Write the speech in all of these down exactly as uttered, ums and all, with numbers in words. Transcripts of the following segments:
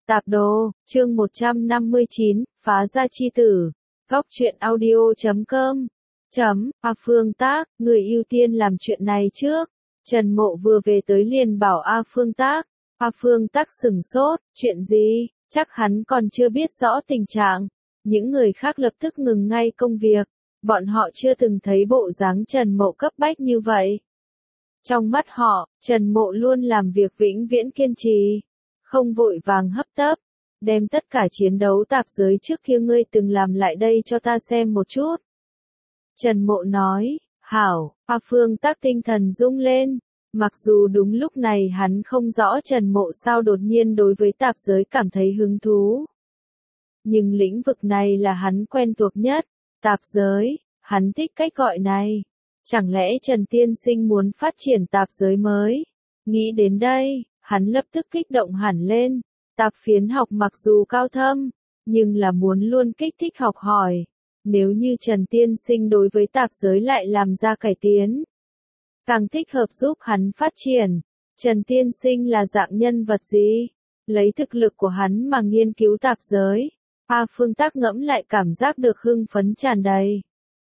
Tạp đồ, chương một trăm năm mươi chín, phá ra chi tử. Góc truyện audio chấm com. Chấm, A Phương Tác, người ưu tiên làm chuyện này trước. Trần Mộ vừa về tới liền bảo A Phương Tác. A Phương Tác sửng sốt, chuyện gì, chắc hắn còn chưa biết rõ tình trạng. Những người khác lập tức ngừng ngay công việc. Bọn họ chưa từng thấy bộ dáng Trần Mộ cấp bách như vậy. Trong mắt họ, Trần Mộ luôn làm việc vĩnh viễn kiên trì. Không vội vàng hấp tấp, đem tất cả chiến đấu tạp giới trước kia ngươi từng làm lại đây cho ta xem một chút. Trần Mộ nói, hảo, A Phương Tác tinh thần rung lên, mặc dù đúng lúc này hắn không rõ Trần Mộ sao đột nhiên đối với tạp giới cảm thấy hứng thú. Nhưng lĩnh vực này là hắn quen thuộc nhất, tạp giới, hắn thích cách gọi này. Chẳng lẽ Trần Tiên Sinh muốn phát triển tạp giới mới? Nghĩ đến đây, hắn lập tức kích động hẳn lên, tạp phiến học mặc dù cao thâm, nhưng là muốn luôn kích thích học hỏi. Nếu như Trần Tiên Sinh đối với tạp giới lại làm ra cải tiến, càng thích hợp giúp hắn phát triển. Trần Tiên Sinh là dạng nhân vật gì? Lấy thực lực của hắn mà nghiên cứu tạp giới. A Phương Tác ngẫm lại cảm giác được hưng phấn tràn đầy.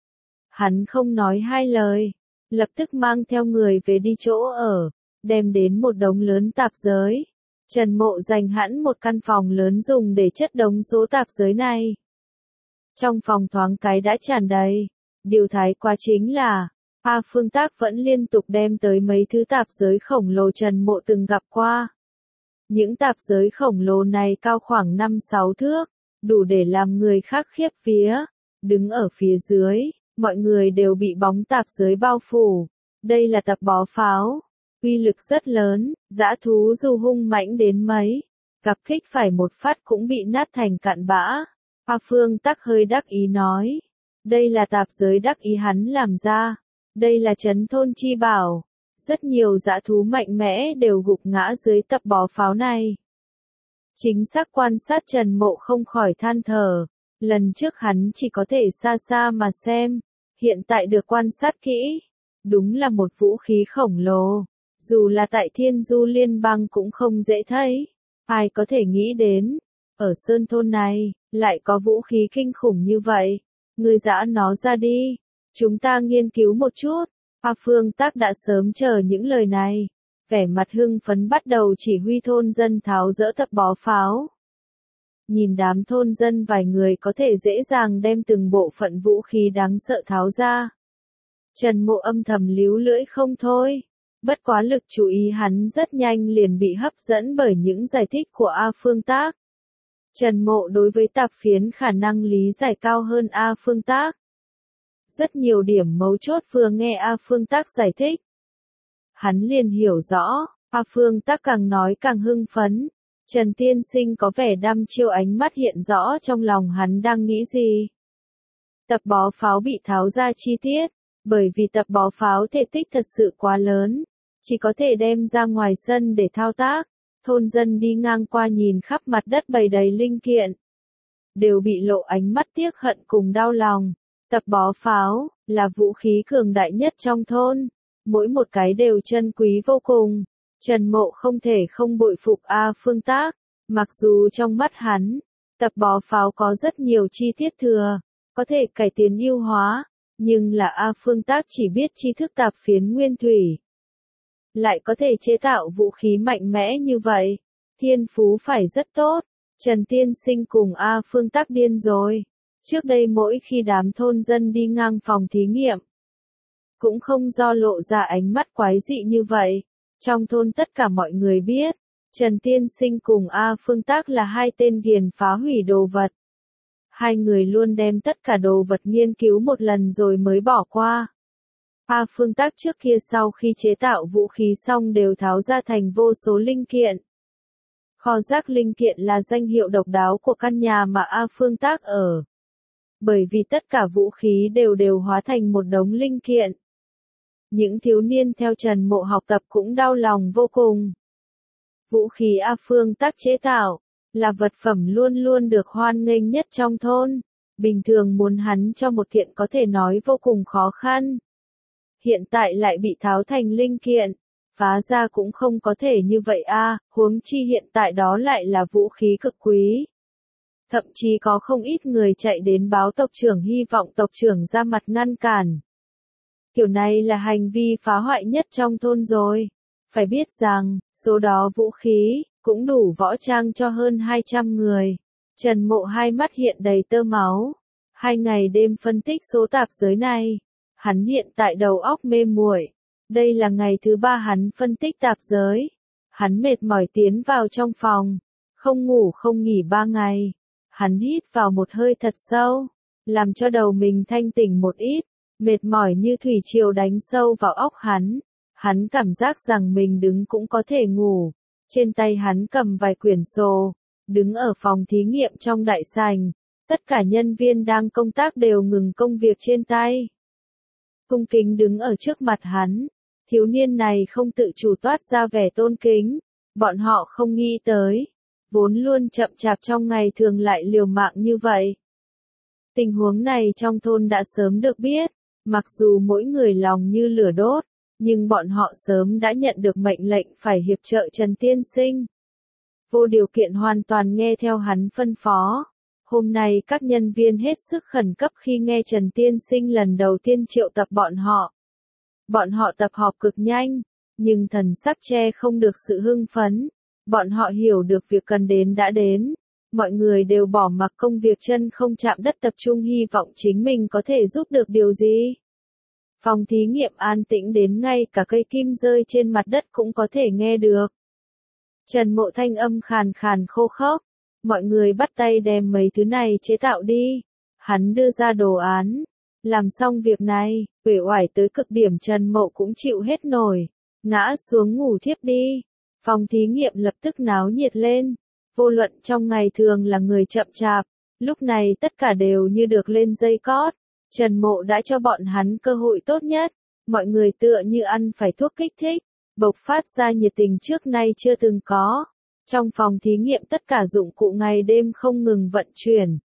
Hắn không nói hai lời, lập tức mang theo người về đi chỗ ở. Đem đến một đống lớn tạp giới. Trần Mộ dành hẳn một căn phòng lớn dùng để chất đống số tạp giới này. Trong phòng thoáng cái đã tràn đầy. Điều thái quá chính là, A Phương Tác vẫn liên tục đem tới mấy thứ tạp giới khổng lồ Trần Mộ từng gặp qua. Những tạp giới khổng lồ này cao khoảng năm sáu thước, đủ để làm người khác khiếp vía. Đứng ở phía dưới, mọi người đều bị bóng tạp giới bao phủ. Đây là tập bó pháo. Uy lực rất lớn, dã thú dù hung mãnh đến mấy, gặp kích phải một phát cũng bị nát thành cặn bã. A Phương Tác hơi đắc ý nói, đây là tạp giới đắc ý hắn làm ra, đây là trấn thôn chi bảo, rất nhiều dã thú mạnh mẽ đều gục ngã dưới tập bó pháo này. Chính xác quan sát Trần Mộ không khỏi than thở, lần trước hắn chỉ có thể xa xa mà xem, hiện tại được quan sát kỹ, đúng là một vũ khí khổng lồ. Dù là tại Thiên Du Liên bang cũng không dễ thấy. Ai có thể nghĩ đến, ở Sơn Thôn này, lại có vũ khí kinh khủng như vậy. Ngươi dã nó ra đi, chúng ta nghiên cứu một chút. A Phương Tác đã sớm chờ những lời này. Vẻ mặt hưng phấn bắt đầu chỉ huy thôn dân tháo dỡ tập bó pháo. Nhìn đám thôn dân vài người có thể dễ dàng đem từng bộ phận vũ khí đáng sợ tháo ra. Trần Mộ âm thầm líu lưỡi không thôi. Bất quá lực chú ý hắn rất nhanh liền bị hấp dẫn bởi những giải thích của A Phương Tác. Trần Mộ đối với tạp phiến khả năng lý giải cao hơn A Phương Tác. Rất nhiều điểm mấu chốt vừa nghe A Phương Tác giải thích. Hắn liền hiểu rõ, A Phương Tác càng nói càng hưng phấn. Trần Tiên Sinh có vẻ đăm chiêu ánh mắt hiện rõ trong lòng hắn đang nghĩ gì. Tập bó pháo bị tháo ra chi tiết. Bởi vì tập bó pháo thể tích thật sự quá lớn, chỉ có thể đem ra ngoài sân để thao tác, thôn dân đi ngang qua nhìn khắp mặt đất bày đầy linh kiện. Đều bị lộ ánh mắt tiếc hận cùng đau lòng. Tập bó pháo, là vũ khí cường đại nhất trong thôn, mỗi một cái đều chân quý vô cùng. Trần Mộ không thể không bội phục A Phương Tác, mặc dù trong mắt hắn, tập bó pháo có rất nhiều chi tiết thừa, có thể cải tiến ưu hóa. Nhưng là A Phương Tác chỉ biết tri thức tạp phiến nguyên thủy. Lại có thể chế tạo vũ khí mạnh mẽ như vậy. Thiên phú phải rất tốt. Trần Tiên Sinh cùng A Phương Tác điên rồi. Trước đây mỗi khi đám thôn dân đi ngang phòng thí nghiệm, cũng không do lộ ra ánh mắt quái dị như vậy. Trong thôn tất cả mọi người biết, Trần Tiên Sinh cùng A Phương Tác là hai tên ghiền phá hủy đồ vật. Hai người luôn đem tất cả đồ vật nghiên cứu một lần rồi mới bỏ qua. A Phương Tác trước kia sau khi chế tạo vũ khí xong đều tháo ra thành vô số linh kiện. Kho rác linh kiện là danh hiệu độc đáo của căn nhà mà A Phương Tác ở. Bởi vì tất cả vũ khí đều đều hóa thành một đống linh kiện. Những thiếu niên theo Trần Mộ học tập cũng đau lòng vô cùng. Vũ khí A Phương Tác chế tạo là vật phẩm luôn luôn được hoan nghênh nhất trong thôn. Bình thường muốn hắn cho một kiện có thể nói vô cùng khó khăn. Hiện tại lại bị tháo thành linh kiện. phá ra cũng không có thể như vậy a, huống chi hiện tại đó lại là vũ khí cực quý. Thậm chí có không ít người chạy đến báo tộc trưởng hy vọng tộc trưởng ra mặt ngăn cản. Kiểu này là hành vi phá hoại nhất trong thôn rồi. Phải biết rằng, số đó vũ khí, cũng đủ võ trang cho hơn hai trăm người. Trần Mộ hai mắt hiện đầy tơ máu. Hai ngày đêm phân tích số tạp giới này. Hắn hiện tại đầu óc mê muội. Đây là ngày thứ ba hắn phân tích tạp giới. Hắn mệt mỏi tiến vào trong phòng. Không ngủ không nghỉ ba ngày. Hắn hít vào một hơi thật sâu. Làm cho đầu mình thanh tỉnh một ít. Mệt mỏi như thủy triều đánh sâu vào óc hắn. Hắn cảm giác rằng mình đứng cũng có thể ngủ. Trên tay hắn cầm vài quyển sổ. Đứng ở phòng thí nghiệm trong đại sảnh. Tất cả nhân viên đang công tác đều ngừng công việc trên tay. Cung kính đứng ở trước mặt hắn. Thiếu niên này không tự chủ toát ra vẻ tôn kính. Bọn họ không nghĩ tới. Vốn luôn chậm chạp trong ngày thường lại liều mạng như vậy. Tình huống này trong thôn đã sớm được biết. Mặc dù mỗi người lòng như lửa đốt. Nhưng bọn họ sớm đã nhận được mệnh lệnh phải hiệp trợ Trần Tiên Sinh. Vô điều kiện hoàn toàn nghe theo hắn phân phó. Hôm nay các nhân viên hết sức khẩn cấp khi nghe Trần Tiên Sinh lần đầu tiên triệu tập bọn họ. Bọn họ tập họp cực nhanh, nhưng thần sắc che không được sự hưng phấn. Bọn họ hiểu được việc cần đến đã đến. Mọi người đều bỏ mặc công việc chân không chạm đất tập trung hy vọng chính mình có thể giúp được điều gì. Phòng thí nghiệm an tĩnh đến ngay cả cây kim rơi trên mặt đất cũng có thể nghe được. Trần Mộ thanh âm khàn khàn khô khốc. Mọi người bắt tay đem mấy thứ này chế tạo đi. Hắn đưa ra đồ án. Làm xong việc này, uể oải tới cực điểm Trần Mộ cũng chịu hết nổi. Ngã xuống ngủ thiếp đi. Phòng thí nghiệm lập tức náo nhiệt lên. Vô luận trong ngày thường là người chậm chạp. Lúc này tất cả đều như được lên dây cót. Trần Mộ đã cho bọn hắn cơ hội tốt nhất. Mọi người tựa như ăn phải thuốc kích thích. Bộc phát ra nhiệt tình trước nay chưa từng có. Trong phòng thí nghiệm tất cả dụng cụ ngày đêm không ngừng vận chuyển.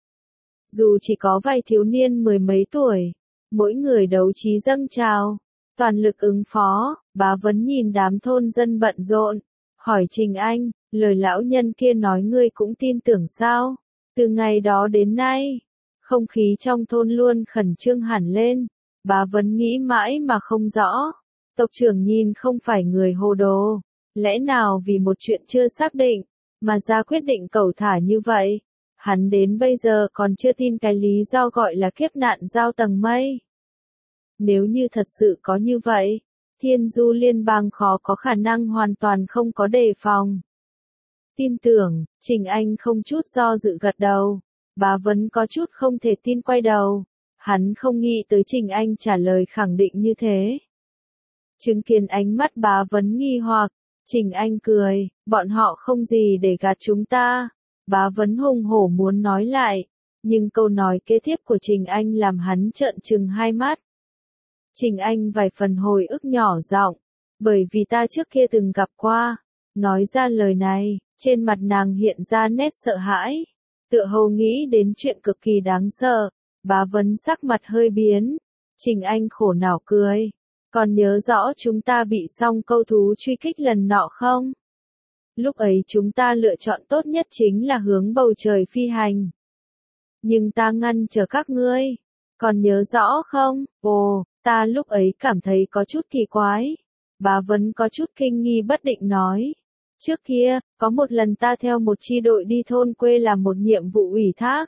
Dù chỉ có vài thiếu niên mười mấy tuổi, mỗi người đấu trí dâng trào, toàn lực ứng phó. Bá Vấn nhìn đám thôn dân bận rộn, hỏi Trình Anh, lời lão nhân kia nói ngươi cũng tin tưởng sao? Từ ngày đó đến nay, không khí trong thôn luôn khẩn trương hẳn lên. Bá Vấn nghĩ mãi mà không rõ. Tộc trưởng nhìn không phải người hồ đồ. Lẽ nào vì một chuyện chưa xác định, mà ra quyết định cẩu thả như vậy? Hắn đến bây giờ còn chưa tin cái lý do gọi là kiếp nạn giao tầng mây. Nếu như thật sự có như vậy, Thiên Du Liên bang khó có khả năng hoàn toàn không có đề phòng. Tin tưởng, Trình Anh không chút do dự gật đầu. Bá Vấn có chút không thể tin quay đầu. Hắn không nghĩ tới Trình Anh trả lời khẳng định như thế. Chứng kiến ánh mắt Bá Vấn nghi hoặc, Trình Anh cười, bọn họ không gì để gạt chúng ta. Bá Vấn hùng hổ muốn nói lại, nhưng câu nói kế tiếp của Trình Anh làm hắn trợn trừng hai mắt. Trình Anh vài phần hồi ức nhỏ giọng, bởi vì ta trước kia từng gặp qua. Nói ra lời này, trên mặt nàng hiện ra nét sợ hãi, tựa hồ nghĩ đến chuyện cực kỳ đáng sợ. Bá Vấn sắc mặt hơi biến, Trình Anh khổ não cười. Còn nhớ rõ chúng ta bị song câu thú truy kích lần nọ không? Lúc ấy chúng ta lựa chọn tốt nhất chính là hướng bầu trời phi hành. Nhưng ta ngăn chờ các ngươi. Còn nhớ rõ không? Ồ, ta lúc ấy cảm thấy có chút kỳ quái. Bá Vấn có chút kinh nghi bất định nói. Trước kia, có một lần ta theo một chi đội đi thôn quê làm một nhiệm vụ ủy thác.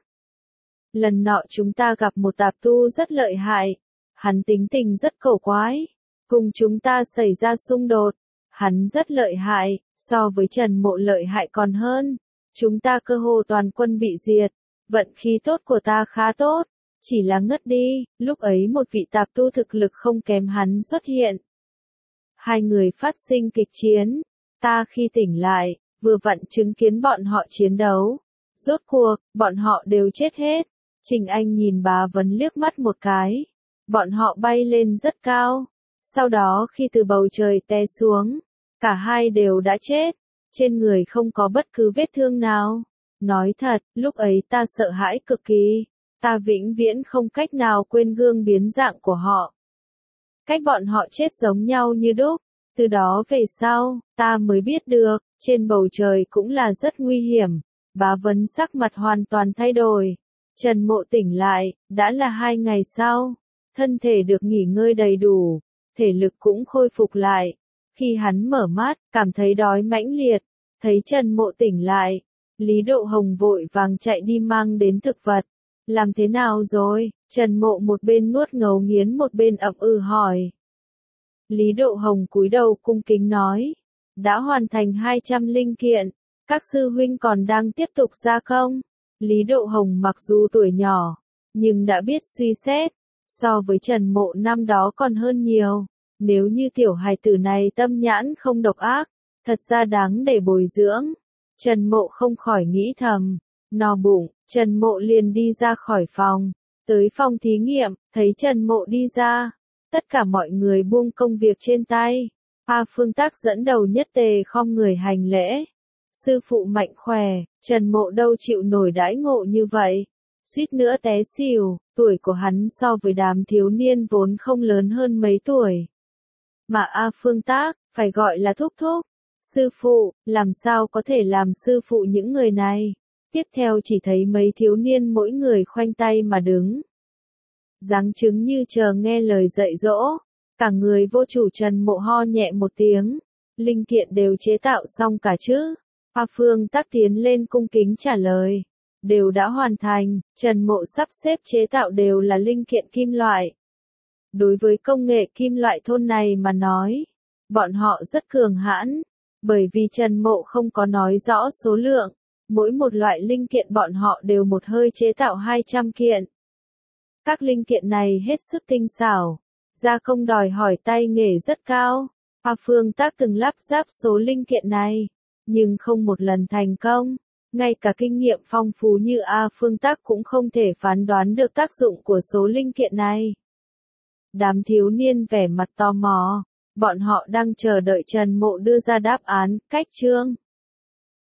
Lần nọ chúng ta gặp một tạp tu rất lợi hại. Hắn tính tình rất cổ quái. Cùng chúng ta xảy ra xung đột. Hắn rất lợi hại, so với Trần Mộ lợi hại còn hơn. Chúng ta cơ hồ toàn quân bị diệt. Vận khí tốt của ta khá tốt. Chỉ là ngất đi, lúc ấy một vị tạp tu thực lực không kém hắn xuất hiện. Hai người phát sinh kịch chiến. Ta khi tỉnh lại, vừa vặn chứng kiến bọn họ chiến đấu. Rốt cuộc, bọn họ đều chết hết. Trình Anh nhìn Bá Vấn liếc mắt một cái. Bọn họ bay lên rất cao. Sau đó khi từ bầu trời té xuống, cả hai đều đã chết. Trên người không có bất cứ vết thương nào. Nói thật, lúc ấy ta sợ hãi cực kỳ. Ta vĩnh viễn không cách nào quên gương biến dạng của họ. Cách bọn họ chết giống nhau như đúc. Từ đó về sau, ta mới biết được, trên bầu trời cũng là rất nguy hiểm. Bá Vấn sắc mặt hoàn toàn thay đổi. Trần Mộ tỉnh lại, đã là hai ngày sau. Thân thể được nghỉ ngơi đầy đủ, thể lực cũng khôi phục lại. Khi hắn mở mắt, cảm thấy đói mãnh liệt, thấy Trần Mộ tỉnh lại. Lý Độ Hồng vội vàng chạy đi mang đến thực vật. Làm thế nào rồi? Trần Mộ một bên nuốt ngấu nghiến một bên ậm ừ hỏi. Lý Độ Hồng cúi đầu cung kính nói. Đã hoàn thành hai trăm linh kiện. Các sư huynh còn đang tiếp tục gia công. Lý Độ Hồng mặc dù tuổi nhỏ, nhưng đã biết suy xét. So với Trần Mộ năm đó còn hơn nhiều. Nếu như tiểu hài tử này tâm nhãn không độc ác, thật ra đáng để bồi dưỡng. Trần Mộ không khỏi nghĩ thầm. No bụng, Trần Mộ liền đi ra khỏi phòng. Tới phòng thí nghiệm, thấy Trần Mộ đi ra. Tất cả mọi người buông công việc trên tay. A Phương Tác dẫn đầu nhất tề khom người hành lễ. Sư phụ mạnh khỏe, Trần Mộ đâu chịu nổi đãi ngộ như vậy. Suýt nữa té xỉu, tuổi của hắn so với đám thiếu niên vốn không lớn hơn mấy tuổi. Mà A Phương Tác, phải gọi là thúc thúc. Sư phụ, làm sao có thể làm sư phụ những người này? Tiếp theo chỉ thấy mấy thiếu niên mỗi người khoanh tay mà đứng. Dáng chứng như chờ nghe lời dạy dỗ. Cả người vô chủ Trần Mộ ho nhẹ một tiếng. Linh kiện đều chế tạo xong cả chứ? A Phương Tác tiến lên cung kính trả lời. Đều đã hoàn thành, Trần Mộ sắp xếp chế tạo đều là linh kiện kim loại. Đối với công nghệ kim loại thôn này mà nói, bọn họ rất cường hãn. Bởi vì Trần Mộ không có nói rõ số lượng, mỗi một loại linh kiện bọn họ đều một hơi chế tạo hai trăm kiện. Các linh kiện này hết sức tinh xảo, gia công đòi hỏi tay nghề rất cao. A Phương Tác từng lắp ráp số linh kiện này, nhưng không một lần thành công. Ngay cả kinh nghiệm phong phú như A Phương Tác cũng không thể phán đoán được tác dụng của số linh kiện này. Đám thiếu niên vẻ mặt tò mò, bọn họ đang chờ đợi Trần Mộ đưa ra đáp án, cách chương.